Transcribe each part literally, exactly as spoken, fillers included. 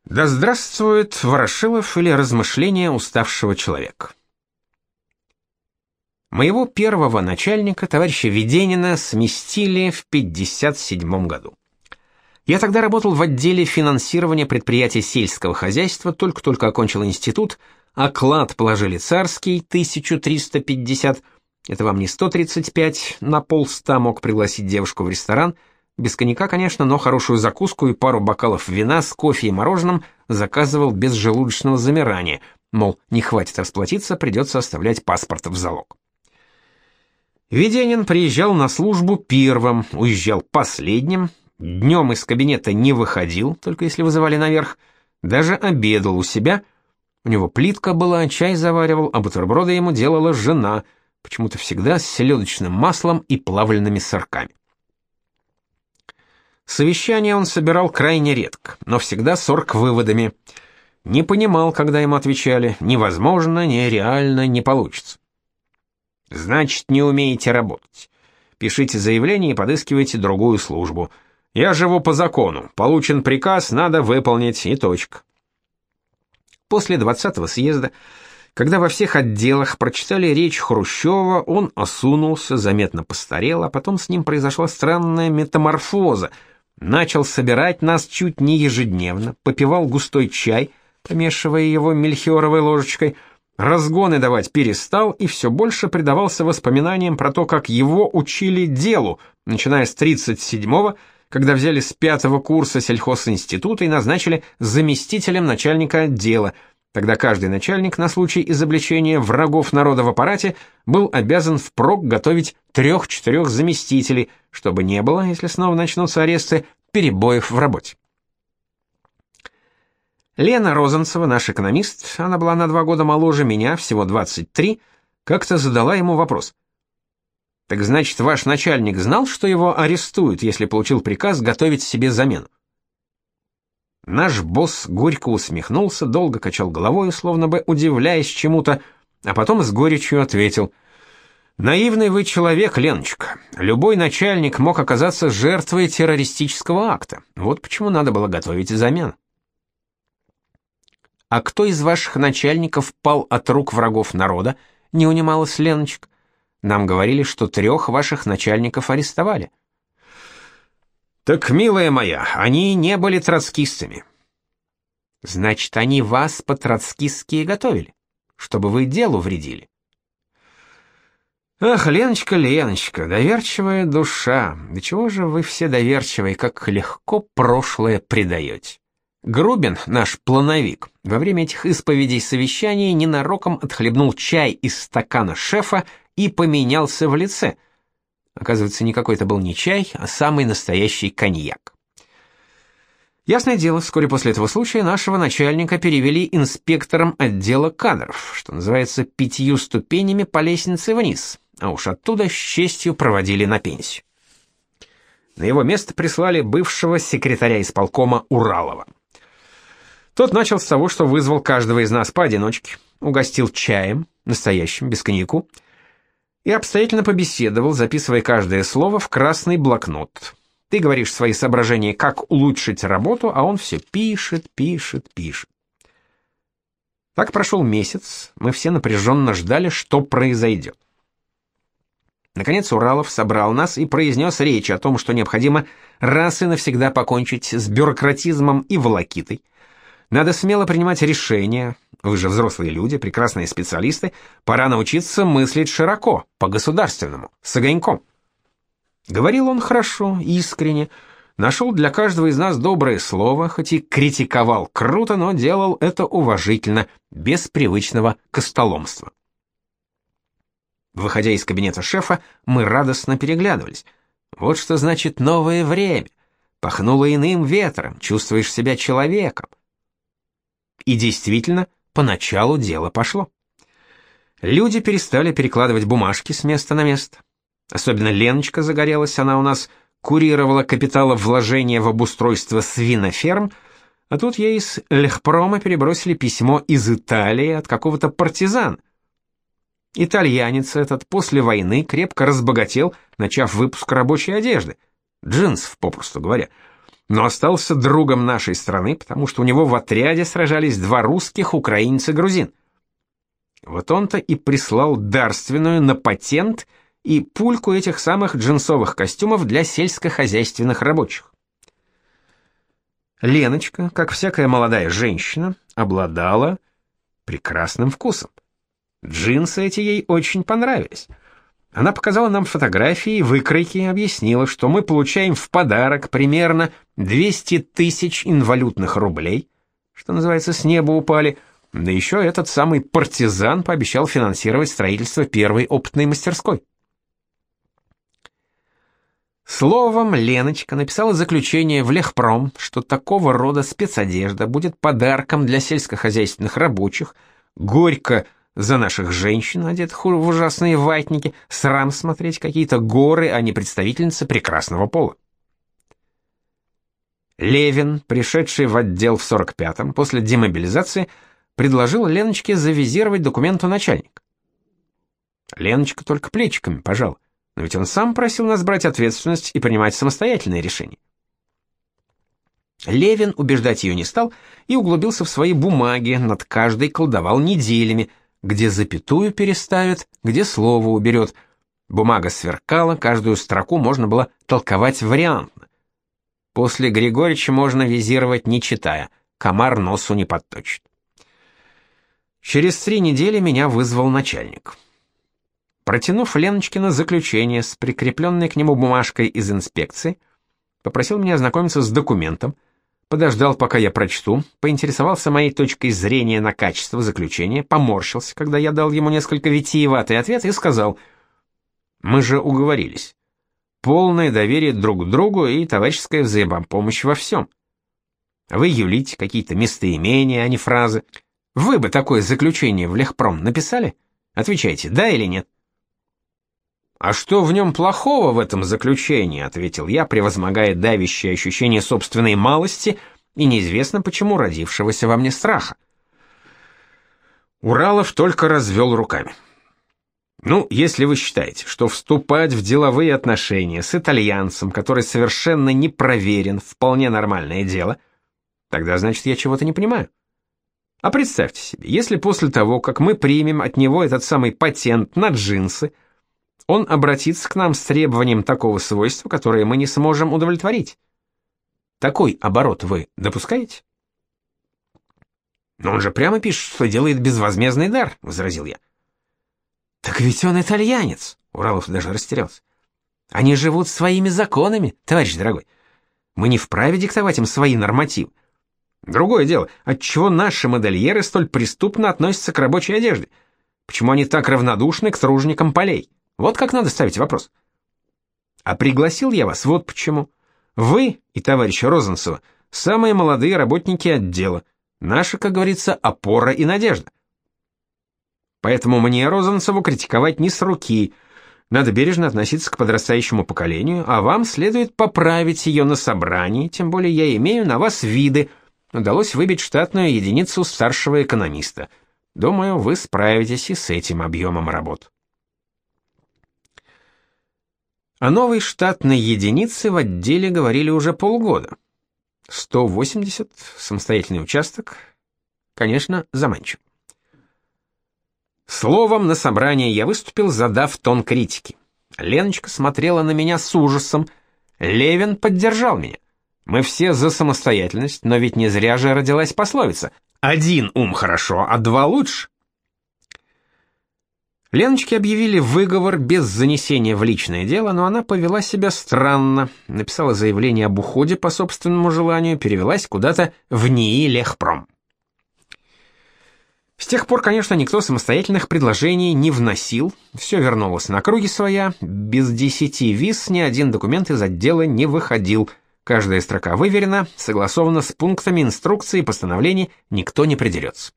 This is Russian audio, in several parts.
Да здравствует Ворошилов или размышления уставшего человека. Моего первого начальника, товарища Веденина, сместили в пятьдесят седьмом году. Я тогда работал в отделе финансирования предприятий сельского хозяйства, только-только окончил институт, оклад положили царский, тысячу триста пятьдесят, это вам не сто тридцать пять, на полста мог пригласить девушку в ресторан, без коньяка, конечно, но хорошую закуску и пару бокалов вина с кофе и мороженым заказывал без желудочного замирания, мол, не хватит расплатиться, придется оставлять паспорт в залог. Веденин приезжал на службу первым, уезжал последним, днем из кабинета не выходил, только если вызывали наверх, даже обедал у себя. У него плитка была, чай заваривал, а бутерброды ему делала жена, почему-то всегда с селедочным маслом и плавленными сырками. Совещания он собирал крайне редко, но всегда с орг-выводами. Не понимал, когда ему отвечали: невозможно, нереально, не получится. Значит, не умеете работать. Пишите заявление и подыскивайте другую службу. Я живу по закону. Получен приказ, надо выполнить, и точка. После двадцатого съезда, когда во всех отделах прочитали речь Хрущева, он осунулся, заметно постарел, а потом с ним произошла странная метаморфоза. Начал собирать нас чуть не ежедневно, попивал густой чай, помешивая его мельхиоровой ложечкой, разгоны давать перестал и все больше предавался воспоминаниям про то, как его учили делу, начиная с тридцать седьмого, когда взяли с пятого курса сельхозинститута и назначили заместителем начальника отдела. Тогда каждый начальник на случай изобличения врагов народа в аппарате был обязан впрок готовить трех-четырех заместителей, чтобы не было, если снова начнутся аресты, перебоев в работе. Лена Розанцева, наш экономист, она была на два года моложе меня, всего двадцать три, как-то задала ему вопрос. «Так значит, ваш начальник знал, что его арестуют, если получил приказ готовить себе замену?» Наш босс горько усмехнулся, долго качал головой, словно бы удивляясь чему-то, а потом с горечью ответил: «Наивный вы человек, Леночка. Любой начальник мог оказаться жертвой террористического акта. Вот почему надо было готовить замену». «А кто из ваших начальников пал от рук врагов народа?» — не унималась Леночка. «Нам говорили, что трех ваших начальников арестовали». «Так, милая моя, они не были троцкистами». «Значит, они вас по-троцкистски и готовили, чтобы вы делу вредили». «Ах, Леночка, Леночка, доверчивая душа, да чего же вы все доверчивые, как легко прошлое предаете». Грубин, наш плановик, во время этих исповедей совещаний ненароком отхлебнул чай из стакана шефа и поменялся в лице. Оказывается, никакой это был не чай, а самый настоящий коньяк. Ясное дело, вскоре после этого случая нашего начальника перевели инспектором отдела кадров, что называется, пятью ступенями по лестнице вниз, а уж оттуда с честью проводили на пенсию. На его место прислали бывшего секретаря исполкома Уралова. Тот начал с того, что вызвал каждого из нас поодиночке, угостил чаем, настоящим, без коньяку, и обстоятельно побеседовал, записывая каждое слово в красный блокнот. Ты говоришь свои соображения, как улучшить работу, а он все пишет, пишет, пишет. Так прошел месяц, мы все напряженно ждали, что произойдет. Наконец Уралов собрал нас и произнес речь о том, что необходимо раз и навсегда покончить с бюрократизмом и волокитой. Надо смело принимать решения, вы же взрослые люди, прекрасные специалисты, пора научиться мыслить широко, по-государственному, с огоньком. Говорил он хорошо, искренне, нашел для каждого из нас доброе слово, хоть и критиковал круто, но делал это уважительно, без привычного костоломства. Выходя из кабинета шефа, мы радостно переглядывались. Вот что значит новое время. Пахнуло иным ветром, чувствуешь себя человеком. И действительно, поначалу дело пошло. Люди перестали перекладывать бумажки с места на место. Особенно Леночка загорелась, она у нас курировала капиталовложения в обустройство свиноферм, а тут ей из Лехпрома перебросили письмо из Италии от какого-то партизана. Итальянец этот после войны крепко разбогател, начав выпуск рабочей одежды, джинсов, попросту говоря. но остался другом нашей страны, потому что у него в отряде сражались два русских, украинец и грузин. Вот он-то и прислал дарственную на патент и пульку этих самых джинсовых костюмов для сельскохозяйственных рабочих. Леночка, как всякая молодая женщина, обладала прекрасным вкусом. Джинсы эти ей очень понравились. Она показала нам фотографии, выкройки и объяснила, что мы получаем в подарок примерно двести тысяч инвалютных рублей, что называется, с неба упали, да еще этот самый партизан пообещал финансировать строительство первой опытной мастерской. Словом, Леночка написала заключение в Лехпром, что такого рода спецодежда будет подарком для сельскохозяйственных рабочих, горько за наших женщин, одетых в ужасные ватники, срам смотреть какие-то горы, а не представительницы прекрасного пола. Левин, пришедший в отдел в сорок пятом после демобилизации, предложил Леночке завизировать документ у начальника. Леночка только плечиками пожала, но ведь он сам просил нас брать ответственность и принимать самостоятельные решения. Левин убеждать ее не стал и углубился в свои бумаги, над каждой колдовал неделями, где запятую переставит, где слово уберет. Бумага сверкала, каждую строку можно было толковать вариантно. После Григорьевича можно визировать не читая, комар носу не подточит. Через три недели меня вызвал начальник. Протянув Леночкино заключение с прикрепленной к нему бумажкой из инспекции, попросил меня ознакомиться с документом, подождал, пока я прочту, поинтересовался моей точкой зрения на качество заключения, поморщился, когда я дал ему несколько витиеватый ответ и сказал: «Мы же уговорились. Полное доверие друг к другу и товарищеская взаимопомощь во всем. Вы юлите какие-то местоимения, а не фразы. Вы бы такое заключение в Лехпром написали? Отвечайте, да или нет?» «А что в нем плохого в этом заключении?» — ответил я, превозмогая давящее ощущение собственной малости и неизвестно почему родившегося во мне страха. Уралов только развел руками. «Ну, если вы считаете, что вступать в деловые отношения с итальянцем, который совершенно не проверен, вполне нормальное дело, тогда, значит, я чего-то не понимаю. А представьте себе, если после того, как мы примем от него этот самый патент на джинсы, он обратится к нам с требованием такого свойства, которое мы не сможем удовлетворить. Такой оборот вы допускаете?» «Но он же прямо пишет, что делает безвозмездный дар», — возразил я. «Так ведь он итальянец», — Уралов даже растерялся. «Они живут своими законами, товарищ дорогой. Мы не вправе диктовать им свои нормативы. Другое дело, отчего наши модельеры столь преступно относятся к рабочей одежде? Почему они так равнодушны к труженикам полей? Вот как надо ставить вопрос. А пригласил я вас вот почему. Вы и товарищ Розанцева самые молодые работники отдела, наша, как говорится, опора и надежда. Поэтому мне Розанцеву критиковать не с руки. Надо бережно относиться к подрастающему поколению, а вам следует поправить ее на собрании, тем более я имею на вас виды. Удалось выбить штатную единицу старшего экономиста. Думаю, вы справитесь и с этим объемом работ». О новой штатной единице в отделе говорили уже полгода. сто восемьдесят, самостоятельный участок, конечно, заманчив. Словом, на собрании я выступил, задав тон критики. Леночка смотрела на меня с ужасом. Левин поддержал меня. Мы все за самостоятельность, но ведь не зря же родилась пословица: «Один ум хорошо, а два лучше». Леночке объявили выговор без занесения в личное дело, но она повела себя странно, написала заявление об уходе по собственному желанию, перевелась куда-то в НИИ Лехпром. С тех пор, конечно, никто самостоятельных предложений не вносил, все вернулось на круги своя, без десяти виз ни один документ из отдела не выходил, каждая строка выверена, согласована с пунктами инструкции и постановлений, никто не придерется.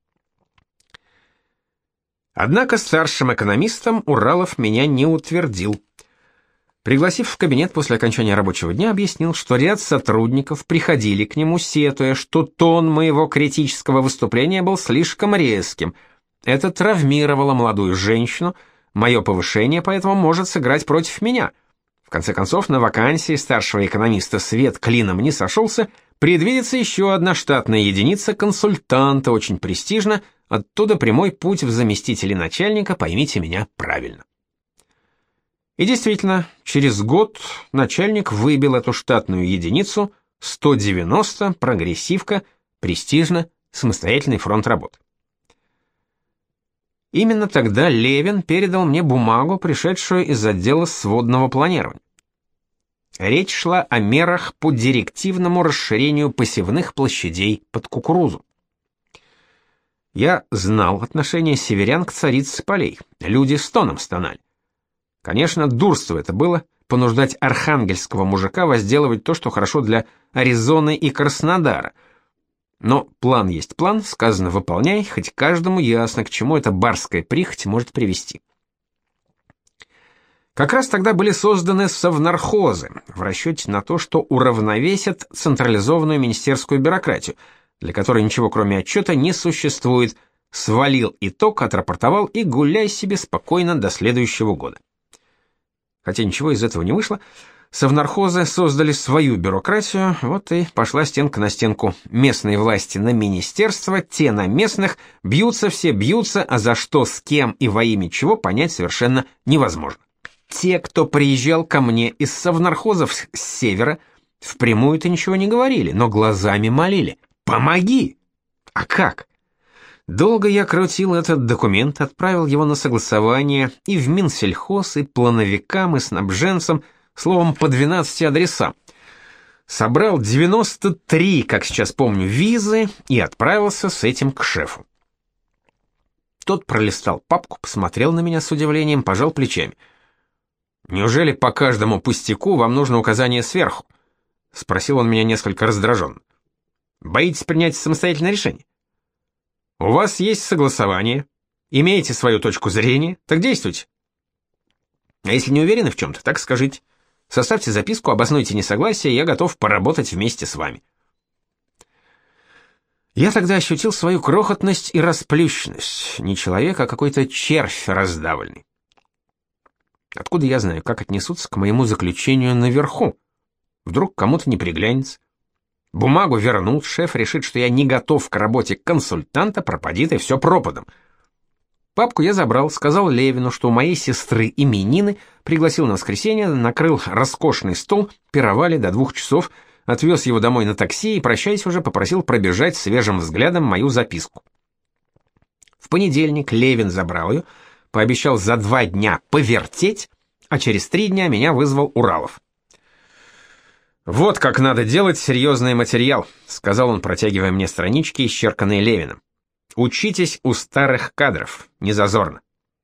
Однако старшим экономистом Уралов меня не утвердил. Пригласив в кабинет после окончания рабочего дня, объяснил, что ряд сотрудников приходили к нему, сетуя, что тон моего критического выступления был слишком резким. Это травмировало молодую женщину, мое повышение поэтому может сыграть против меня. В конце концов, на вакансии старшего экономиста свет клином не сошелся, предвидится еще одна штатная единица консультанта, очень престижно, оттуда прямой путь в заместители начальника, поймите меня правильно. И действительно, через год начальник выбил эту штатную единицу, сто девяносто, прогрессивка, престижно, самостоятельный фронт работ. Именно тогда Левин передал мне бумагу, пришедшую из отдела сводного планирования. Речь шла о мерах по директивному расширению посевных площадей под кукурузу. Я знал отношение северян к царице полей, люди стоном стонали. Конечно, дурство это было понуждать архангельского мужика возделывать то, что хорошо для Аризоны и Краснодара. Но план есть план, сказано выполняй, хоть каждому ясно, к чему эта барская прихоть может привести. Как раз тогда были созданы совнархозы в расчете на то, что уравновесят централизованную министерскую бюрократию, для которой ничего кроме отчета не существует. Свалил итог, отрапортовал и гуляй себе спокойно до следующего года. Хотя ничего из этого не вышло, совнархозы создали свою бюрократию, вот и пошла стенка на стенку. Местные власти на министерство, те на местных, бьются все, бьются, а за что, с кем и во имя чего понять совершенно невозможно. Те, кто приезжал ко мне из совнархозов с севера, впрямую-то ничего не говорили, но глазами молили: «Помоги!» А как? Долго я крутил этот документ, отправил его на согласование и в Минсельхоз, и плановикам, и снабженцам, словом, по двенадцати адресам. Собрал девяносто три, как сейчас помню, визы и отправился с этим к шефу. Тот пролистал папку, посмотрел на меня с удивлением, пожал плечами. «Неужели по каждому пустяку вам нужно указание сверху?» — спросил он меня несколько раздраженно. «Боитесь принять самостоятельное решение? У вас есть согласование, имеете свою точку зрения, так действуйте. А если не уверены в чем-то, так скажите. Составьте записку, обоснуйте несогласие, я готов поработать вместе с вами». Я тогда ощутил свою крохотность и расплющенность. Не человек, а какой-то червь раздавленный. Откуда я знаю, как отнесутся к моему заключению наверху? Вдруг кому-то не приглянется. Бумагу вернут, шеф решит, что я не готов к работе консультанта, пропадит и все пропадом. Папку я забрал, сказал Левину, что у моей сестры именины, пригласил на воскресенье, накрыл роскошный стол, пировали до двух часов, отвез его домой на такси и, прощаясь уже, попросил пробежать свежим взглядом мою записку. В понедельник Левин забрал ее, пообещал за два дня повертеть, а через три дня меня вызвал Уралов. «Вот как надо делать серьезный материал», — сказал он, протягивая мне странички, исчерканные Левиным. «Учитесь у старых кадров, не зазорно».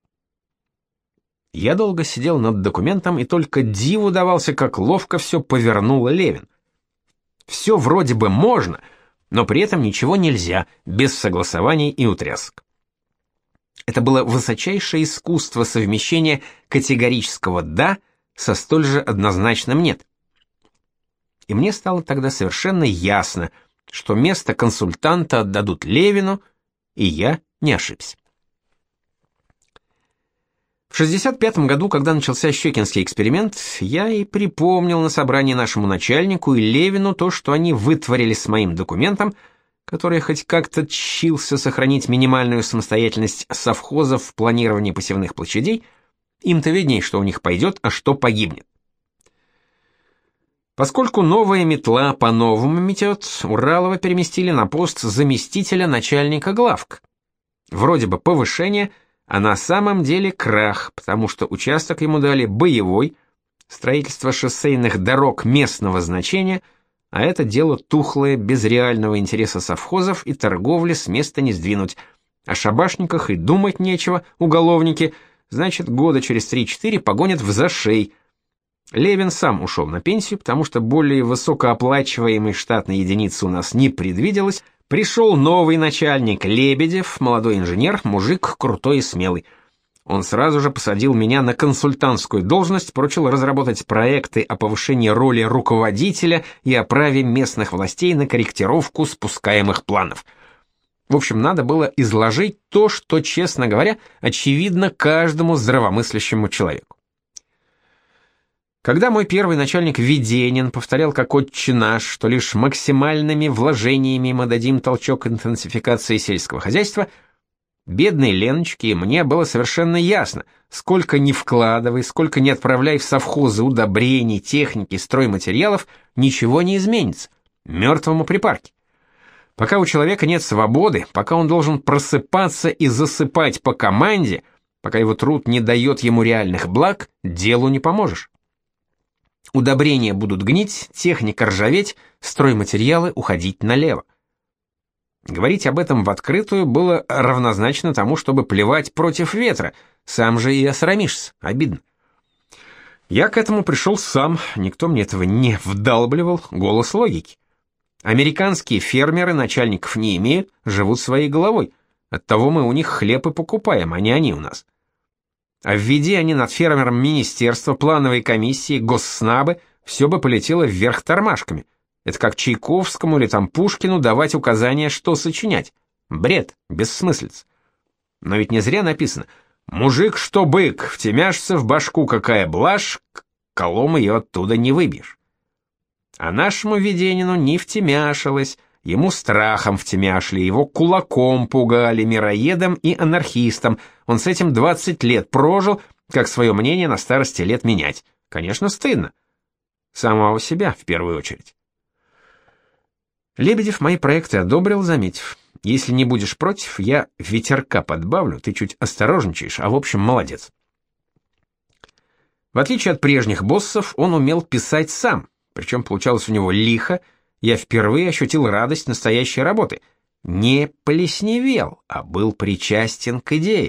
Я долго сидел над документом и только диву давался, как ловко все повернул Левин. Все вроде бы можно, но при этом ничего нельзя, без согласований и утрясок. Это было высочайшее искусство совмещения категорического «да» со столь же однозначным «нет». И мне стало тогда совершенно ясно, что место консультанта отдадут Левину, и я не ошибся. В шестьдесят пятом году, когда начался Щекинский эксперимент, я и припомнил на собрании нашему начальнику и Левину то, что они вытворили с моим документом, который хоть как-то тщился сохранить минимальную самостоятельность совхозов в планировании посевных площадей, им-то видней, что у них пойдет, а что погибнет. Поскольку новая метла по-новому метет, Уралова переместили на пост заместителя начальника главк. Вроде бы повышение, а на самом деле крах, потому что участок ему дали боевой, строительство шоссейных дорог местного значения, а это дело тухлое, без реального интереса совхозов и торговли с места не сдвинуть. О шабашниках и думать нечего, уголовники, значит, года через три-четыре погонят в зашей. Левин сам ушел на пенсию, потому что более высокооплачиваемой штатной единицы у нас не предвиделось. Пришел новый начальник, Лебедев, молодой инженер, мужик крутой и смелый. Он сразу же посадил меня на консультантскую должность, поручил разработать проекты о повышении роли руководителя и о праве местных властей на корректировку спускаемых планов. В общем, надо было изложить то, что, честно говоря, очевидно каждому здравомыслящему человеку. Когда мой первый начальник Веденин повторял как отче наш, что лишь максимальными вложениями мы дадим толчок интенсификации сельского хозяйства, бедной Леночке и мне было совершенно ясно, сколько ни вкладывай, сколько ни отправляй в совхозы удобрений, техники, стройматериалов, ничего не изменится, мертвому припарке. Пока у человека нет свободы, пока он должен просыпаться и засыпать по команде, пока его труд не дает ему реальных благ, делу не поможешь. Удобрения будут гнить, техника ржаветь, стройматериалы уходить налево. Говорить об этом в открытую было равнозначно тому, чтобы плевать против ветра, сам же и осрамишься, обидно. Я к этому пришел сам, никто мне этого не вдалбливал, голос логики. Американские фермеры начальников не имеют, живут своей головой, оттого мы у них хлеб и покупаем, а не они у нас. А введи они над фермером министерства, плановой комиссии, госснабы, все бы полетело вверх тормашками. Это как Чайковскому или там Пушкину давать указания, что сочинять. Бред, бессмыслица. Но ведь не зря написано: «Мужик, что бык, втемяшься в башку, какая блажь, колом ее оттуда не выбьешь». А нашему Веденину не втемяшилось, ему страхом втемяшили, его кулаком пугали, мироедом и анархистом. Он с этим двадцать лет прожил, как свое мнение на старости лет менять. Конечно, стыдно. Самого себя в первую очередь. Лебедев мои проекты одобрил, заметив: «Если не будешь против, я ветерка подбавлю, ты чуть осторожничаешь, а в общем молодец». В отличие от прежних боссов, он умел писать сам, причем получалось у него лихо. Я впервые ощутил радость настоящей работы. Не плесневел, а был причастен к идее.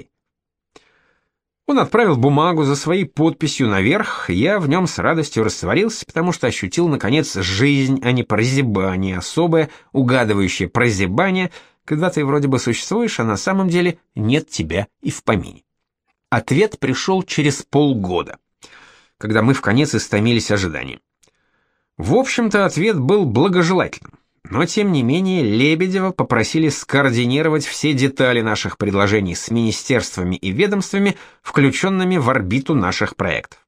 Он отправил бумагу за своей подписью наверх, я в нем с радостью растворился, потому что ощутил, наконец, жизнь, а не прозябание, особое, угадывающее прозябание, когда ты вроде бы существуешь, а на самом деле нет тебя и в помине. Ответ пришел через полгода, когда мы вконец истомились ожиданием. В общем-то, ответ был благожелательным, но тем не менее Лебедева попросили скоординировать все детали наших предложений с министерствами и ведомствами, включенными в орбиту наших проектов.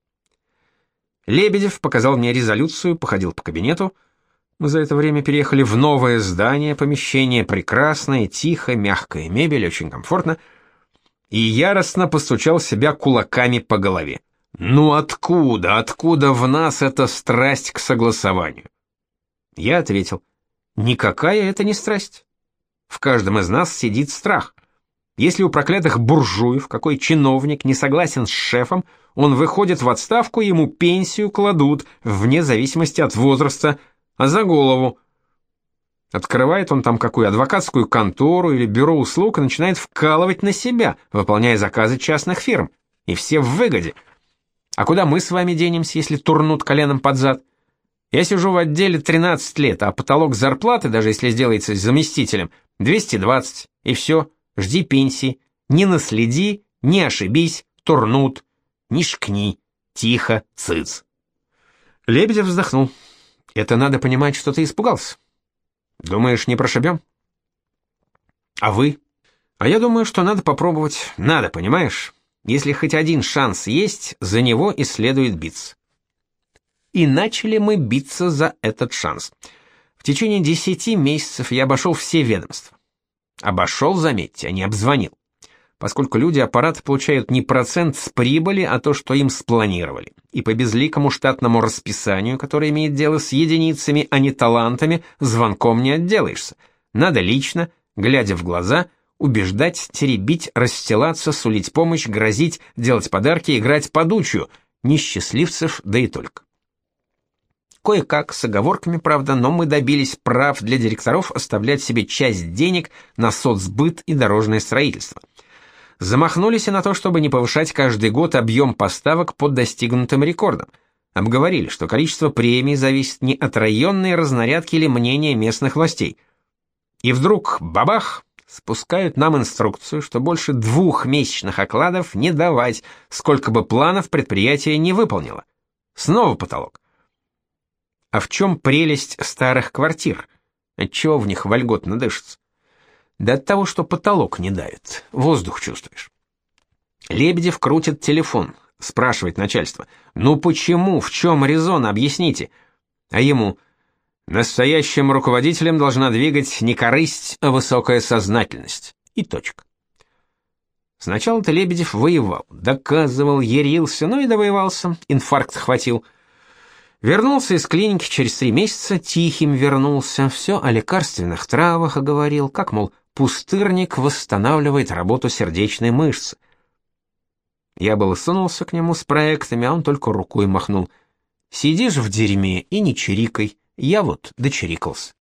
Лебедев показал мне резолюцию, походил по кабинету. Мы за это время переехали в новое здание, помещение прекрасное, тихо, мягкая мебель, очень комфортно, и яростно постучал себя кулаками по голове. Ну откуда, откуда в нас эта страсть к согласованию? Я ответил: никакая это не страсть. В каждом из нас сидит страх. Если у проклятых буржуев какой чиновник не согласен с шефом, он выходит в отставку, ему пенсию кладут, вне зависимости от возраста, а за голову. Открывает он там какую адвокатскую контору или бюро услуг и начинает вкалывать на себя, выполняя заказы частных фирм. И все в выгоде. А куда мы с вами денемся, если турнут коленом под зад? Я сижу в отделе тринадцать лет, а потолок зарплаты, даже если сделается заместителем, двести двадцать, и все, жди пенсии. Не наследи, не ошибись, турнут, не шкни, тихо, цыц. Лебедев вздохнул. Это надо понимать, что ты испугался. Думаешь, не прошибем? А вы? А я думаю, что надо попробовать, надо, понимаешь? Если хоть один шанс есть, за него и следует биться. И начали мы биться за этот шанс. В течение десяти месяцев я обошел все ведомства. Обошел, заметьте, а не обзвонил. Поскольку люди аппарата получают не процент с прибыли, а то, что им спланировали. И по безликому штатному расписанию, которое имеет дело с единицами, а не талантами, звонком не отделаешься. Надо лично, глядя в глаза, убеждать, теребить, расстилаться, сулить помощь, грозить, делать подарки, играть подучью, несчастливцев, да и только. Кое-как, с оговорками, правда, но мы добились прав для директоров оставлять себе часть денег на соцсбыт и дорожное строительство. Замахнулись и на то, чтобы не повышать каждый год объем поставок под достигнутым рекордом. Обговорили, что количество премий зависит не от районной разнарядки или мнения местных властей. И вдруг, бабах, спускают нам инструкцию, что больше двух месячных окладов не давать, сколько бы планов предприятие не выполнило. Снова потолок. А в чем прелесть старых квартир? Отчего в них вольготно дышится? Да от того, что потолок не давит, воздух чувствуешь. Лебедев крутит телефон, Спрашивает начальство: «Ну почему? В чем резон? Объясните». А ему: «Настоящим руководителем должна двигать не корысть, а высокая сознательность». И точка. Сначала-то Лебедев воевал, доказывал, ярился, но и довоевался, инфаркт хватил. Вернулся из клиники через три месяца, тихим вернулся, все о лекарственных травах оговорил, как, мол, пустырник восстанавливает работу сердечной мышцы. Я было сунулся к нему с проектами, а он только рукой махнул. «Сидишь в дерьме и не чирикай, я вот дочирикался».